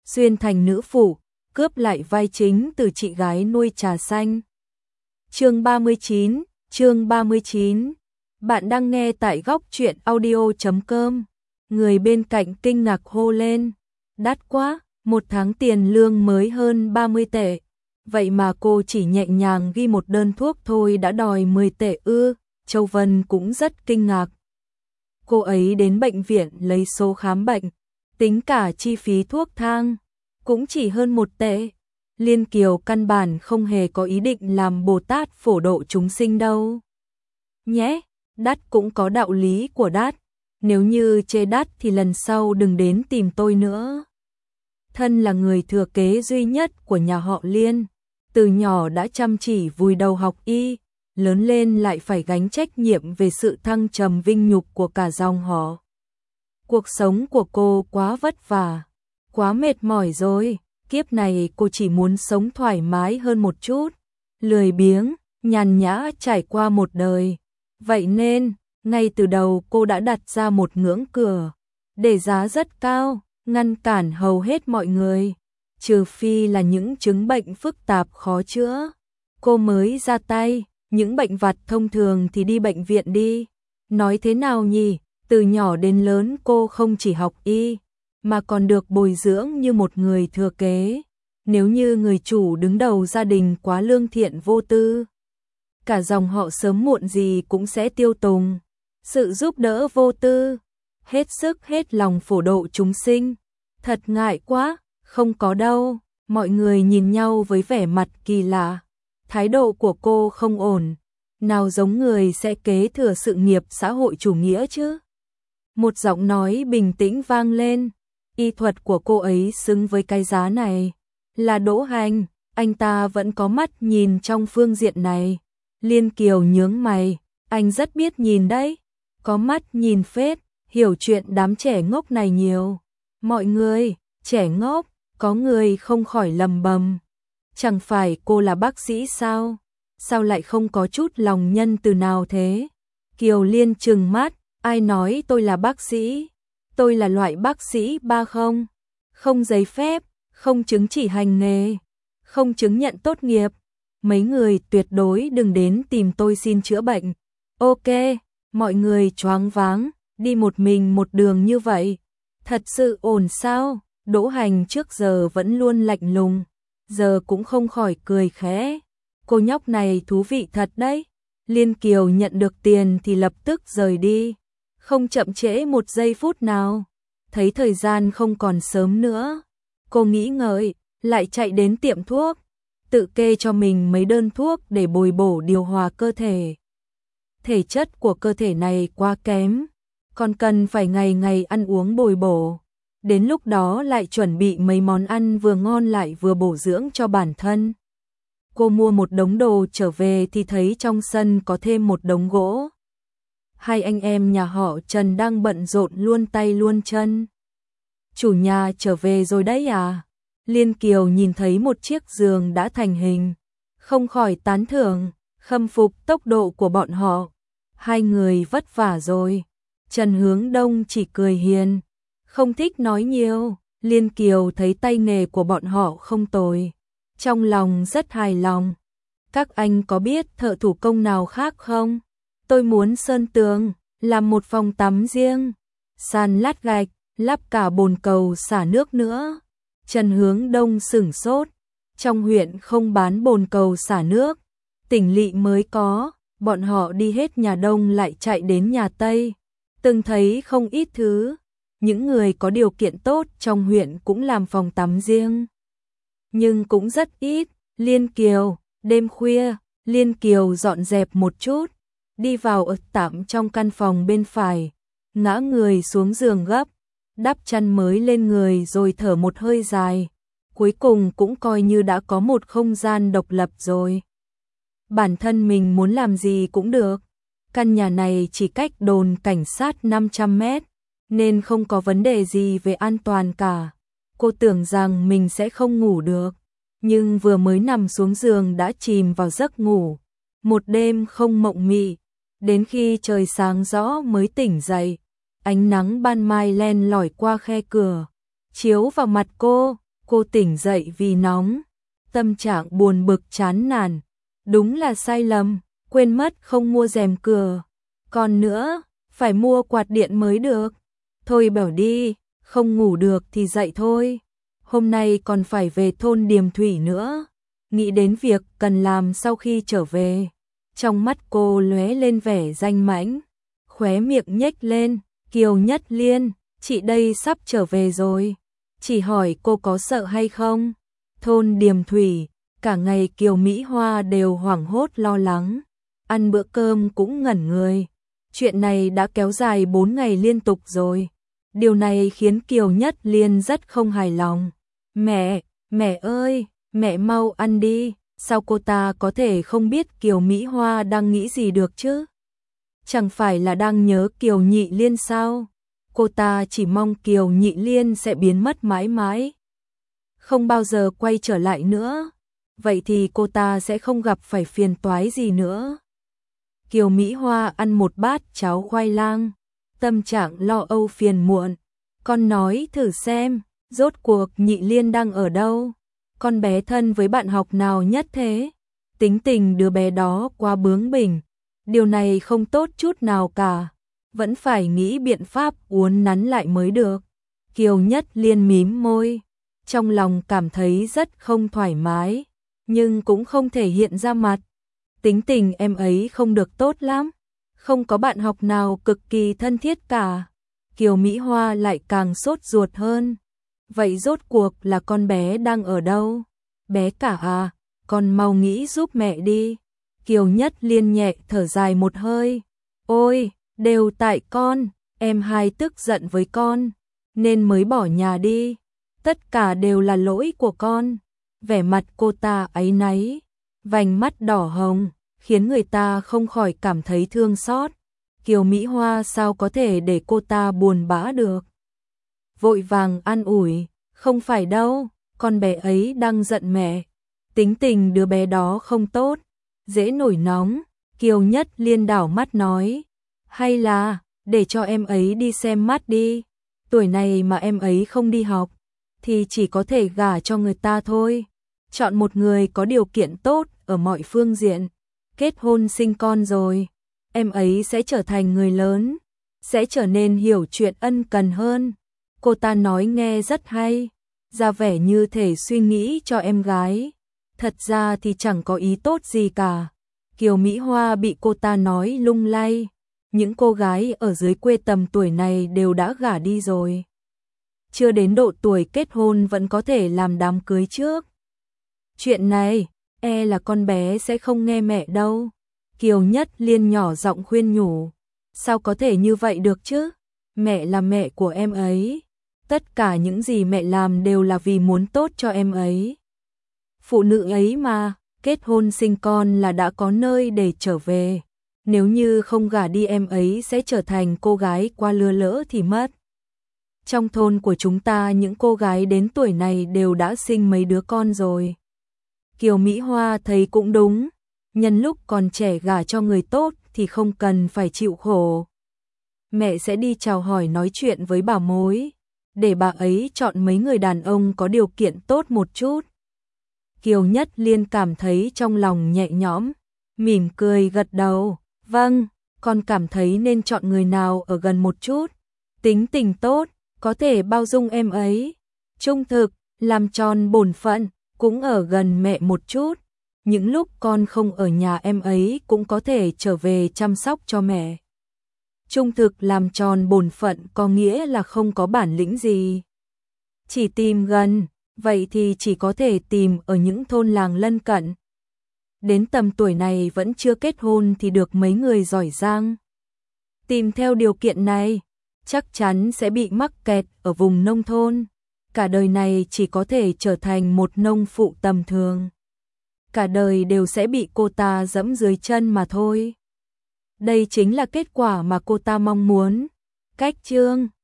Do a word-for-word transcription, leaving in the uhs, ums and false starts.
xuyên thành nữ phụ, cướp lại vai chính từ chị gái nuôi trà xanh. Chương ba mươi chín, chương ba mươi chín. Bạn đang nghe tại góc truyện audio chấm com. Người bên cạnh kinh ngạc hô lên, đắt quá, một tháng tiền lương mới hơn ba mươi tệ. Vậy mà cô chỉ nhẹ nhàng ghi một đơn thuốc thôi đã đòi mười tệ ư? Châu Vân cũng rất kinh ngạc. Cô ấy đến bệnh viện lấy số khám bệnh, tính cả chi phí thuốc thang, cũng chỉ hơn một tệ. Liên Kiều căn bản không hề có ý định làm Bồ Tát phổ độ chúng sinh đâu. Nhé, đắt cũng có đạo lý của đắt. Nếu như chê đắt thì lần sau đừng đến tìm tôi nữa. Thân là người thừa kế duy nhất của nhà họ Liên, từ nhỏ đã chăm chỉ vùi đầu học y, lớn lên lại phải gánh trách nhiệm về sự thăng trầm vinh nhục của cả dòng họ. Cuộc sống của cô quá vất vả, quá mệt mỏi rồi, kiếp này cô chỉ muốn sống thoải mái hơn một chút, lười biếng, nhàn nhã trải qua một đời. Vậy nên, ngay từ đầu cô đã đặt ra một ngưỡng cửa, để giá rất cao, ngăn cản hầu hết mọi người, trừ phi là những chứng bệnh phức tạp khó chữa. Cô mới ra tay, những bệnh vặt thông thường thì đi bệnh viện đi. Nói thế nào nhỉ, từ nhỏ đến lớn cô không chỉ học y, mà còn được bồi dưỡng như một người thừa kế. Nếu như người chủ đứng đầu gia đình quá lương thiện vô tư, cả dòng họ sớm muộn gì cũng sẽ tiêu tùng. Sự giúp đỡ vô tư, hết sức hết lòng phổ độ chúng sinh. Thật ngại quá, không có đâu. Mọi người nhìn nhau với vẻ mặt kỳ lạ. Thái độ của cô không ổn, nào giống người sẽ kế thừa sự nghiệp xã hội chủ nghĩa chứ. Một giọng nói bình tĩnh vang lên, y thuật của cô ấy xứng với cái giá này. Là Đỗ Hành, anh ta vẫn có mắt nhìn trong phương diện này. Liên Kiều nhướng mày, anh rất biết nhìn đấy, có mắt nhìn phết, hiểu chuyện đám trẻ ngốc này nhiều. Mọi người, trẻ ngốc, có người không khỏi lầm bầm. Chẳng phải cô là bác sĩ sao? Sao lại không có chút lòng nhân từ nào thế? Kiều Liên trừng mắt, ai nói tôi là bác sĩ? Tôi là loại bác sĩ ba không? Không giấy phép, không chứng chỉ hành nghề, không chứng nhận tốt nghiệp. Mấy người tuyệt đối đừng đến tìm tôi xin chữa bệnh. Ok, mọi người choáng váng, đi một mình một đường như vậy. Thật sự ổn sao? Đỗ Hành trước giờ vẫn luôn lạnh lùng, giờ cũng không khỏi cười khẽ. Cô nhóc này thú vị thật đấy. Liên Kiều nhận được tiền thì lập tức rời đi, không chậm trễ một giây phút nào. Thấy thời gian không còn sớm nữa, cô nghĩ ngợi, lại chạy đến tiệm thuốc, tự kê cho mình mấy đơn thuốc để bồi bổ điều hòa cơ thể. Thể chất của cơ thể này quá kém, còn cần phải ngày ngày ăn uống bồi bổ. Đến lúc đó lại chuẩn bị mấy món ăn vừa ngon lại vừa bổ dưỡng cho bản thân. Cô mua một đống đồ trở về thì thấy trong sân có thêm một đống gỗ. Hai anh em nhà họ Trần đang bận rộn luôn tay luôn chân. Chủ nhà trở về rồi đấy à? Liên Kiều nhìn thấy một chiếc giường đã thành hình, không khỏi tán thưởng, khâm phục tốc độ của bọn họ. Hai người vất vả rồi. Trần Hướng Đông chỉ cười hiền, không thích nói nhiều. Liên Kiều thấy tay nghề của bọn họ không tồi, trong lòng rất hài lòng. Các anh có biết thợ thủ công nào khác không? Tôi muốn sơn tường, làm một phòng tắm riêng, sàn lát gạch, lắp cả bồn cầu xả nước nữa. Trần Hướng Đông sửng sốt, trong huyện không bán bồn cầu xả nước, tỉnh lỵ mới có, bọn họ đi hết nhà Đông lại chạy đến nhà Tây. Từng thấy không ít thứ, những người có điều kiện tốt trong huyện cũng làm phòng tắm riêng. Nhưng cũng rất ít. Liên Kiều, đêm khuya, Liên Kiều dọn dẹp một chút, đi vào ở tạm trong căn phòng bên phải, ngã người xuống giường gấp, đắp chăn mới lên người rồi thở một hơi dài. Cuối cùng cũng coi như đã có một không gian độc lập rồi. Bản thân mình muốn làm gì cũng được. Căn nhà này chỉ cách đồn cảnh sát năm trăm mét, nên không có vấn đề gì về an toàn cả. Cô tưởng rằng mình sẽ không ngủ được, nhưng vừa mới nằm xuống giường đã chìm vào giấc ngủ. Một đêm không mộng mị, đến khi trời sáng rõ mới tỉnh dậy. Ánh nắng ban mai len lỏi qua khe cửa, chiếu vào mặt cô, Cô tỉnh dậy vì nóng, tâm trạng buồn bực chán nản, đúng là sai lầm, quên mất không mua rèm cửa. Còn nữa, phải mua quạt điện mới được. Thôi bảo đi, không ngủ được thì dậy thôi. Hôm nay còn phải về thôn Điềm Thủy nữa. Nghĩ đến việc cần làm sau khi trở về, trong mắt cô lóe lên vẻ danh mãnh, khóe miệng nhếch lên. Kiều Nhất Liên, chị đây sắp trở về rồi. Chỉ hỏi cô có sợ hay không? Thôn Điềm Thủy, cả ngày Kiều Mỹ Hoa đều hoảng hốt lo lắng. Ăn bữa cơm cũng ngẩn người. Chuyện này đã kéo dài bốn ngày liên tục rồi. Điều này khiến Kiều Nhất Liên rất không hài lòng. Mẹ, mẹ ơi, mẹ mau ăn đi. Sao cô ta có thể không biết Kiều Mỹ Hoa đang nghĩ gì được chứ? Chẳng phải là đang nhớ Kiều Nhị Liên sao? Cô ta chỉ mong Kiều Nhị Liên sẽ biến mất mãi mãi, không bao giờ quay trở lại nữa. Vậy thì cô ta sẽ không gặp phải phiền toái gì nữa. Kiều Mỹ Hoa ăn một bát cháo khoai lang, tâm trạng lo âu phiền muộn. Con nói thử xem, rốt cuộc Nhị Liên đang ở đâu? Con bé thân với bạn học nào nhất thế? Tính tình đứa bé đó quá bướng bỉnh, điều này không tốt chút nào cả. Vẫn phải nghĩ biện pháp uốn nắn lại mới được. Kiều Nhất Liên mím môi, trong lòng cảm thấy rất không thoải mái, nhưng cũng không thể hiện ra mặt. Tính tình em ấy không được tốt lắm, không có bạn học nào cực kỳ thân thiết cả. Kiều Mỹ Hoa lại càng sốt ruột hơn. Vậy rốt cuộc là con bé đang ở đâu? Bé cả à, con mau nghĩ giúp mẹ đi. Kiều Nhất Liên nhẹ thở dài một hơi. Ôi, đều tại con, em hai tức giận với con, nên mới bỏ nhà đi. Tất cả đều là lỗi của con. Vẻ mặt cô ta áy náy, vành mắt đỏ hồng, khiến người ta không khỏi cảm thấy thương xót. Kiều Mỹ Hoa sao có thể để cô ta buồn bã được? Vội vàng an ủi, không phải đâu, con bé ấy đang giận mẹ. Tính tình đứa bé đó không tốt, dễ nổi nóng. Kiều Nhất Liên đảo mắt nói, hay là để cho em ấy đi xem mắt đi. Tuổi này mà em ấy không đi học thì chỉ có thể gả cho người ta thôi. Chọn một người có điều kiện tốt ở mọi phương diện, kết hôn sinh con rồi, em ấy sẽ trở thành người lớn, sẽ trở nên hiểu chuyện ân cần hơn. Cô ta nói nghe rất hay, ra vẻ như thể suy nghĩ cho em gái. Thật ra thì chẳng có ý tốt gì cả. Kiều Mỹ Hoa bị cô ta nói lung lay. Những cô gái ở dưới quê tầm tuổi này đều đã gả đi rồi, chưa đến độ tuổi kết hôn vẫn có thể làm đám cưới trước. Chuyện này, e là con bé sẽ không nghe mẹ đâu. Kiều Nhất Liên nhỏ giọng khuyên nhủ. Sao có thể như vậy được chứ? Mẹ là mẹ của em ấy. Tất cả những gì mẹ làm đều là vì muốn tốt cho em ấy. Phụ nữ ấy mà, kết hôn sinh con là đã có nơi để trở về. Nếu như không gả đi em ấy sẽ trở thành cô gái qua lưa lỡ thì mất. Trong thôn của chúng ta những cô gái đến tuổi này đều đã sinh mấy đứa con rồi. Kiều Mỹ Hoa thấy cũng đúng, nhân lúc còn trẻ gả cho người tốt thì không cần phải chịu khổ. Mẹ sẽ đi chào hỏi nói chuyện với bà mối, để bà ấy chọn mấy người đàn ông có điều kiện tốt một chút. Kiều Nhất Liên cảm thấy trong lòng nhẹ nhõm, mỉm cười gật đầu. Vâng, con cảm thấy nên chọn người nào ở gần một chút, tính tình tốt, có thể bao dung em ấy, trung thực, làm tròn bổn phận, cũng ở gần mẹ một chút. Những lúc con không ở nhà em ấy cũng có thể trở về chăm sóc cho mẹ. Trung thực làm tròn bổn phận có nghĩa là không có bản lĩnh gì. Chỉ tìm gần, vậy thì chỉ có thể tìm ở những thôn làng lân cận. Đến tầm tuổi này vẫn chưa kết hôn thì được mấy người giỏi giang. Tìm theo điều kiện này, chắc chắn sẽ bị mắc kẹt ở vùng nông thôn. Cả đời này chỉ có thể trở thành một nông phụ tầm thường. Cả đời đều sẽ bị cô ta dẫm dưới chân mà thôi. Đây chính là kết quả mà cô ta mong muốn. Cách chương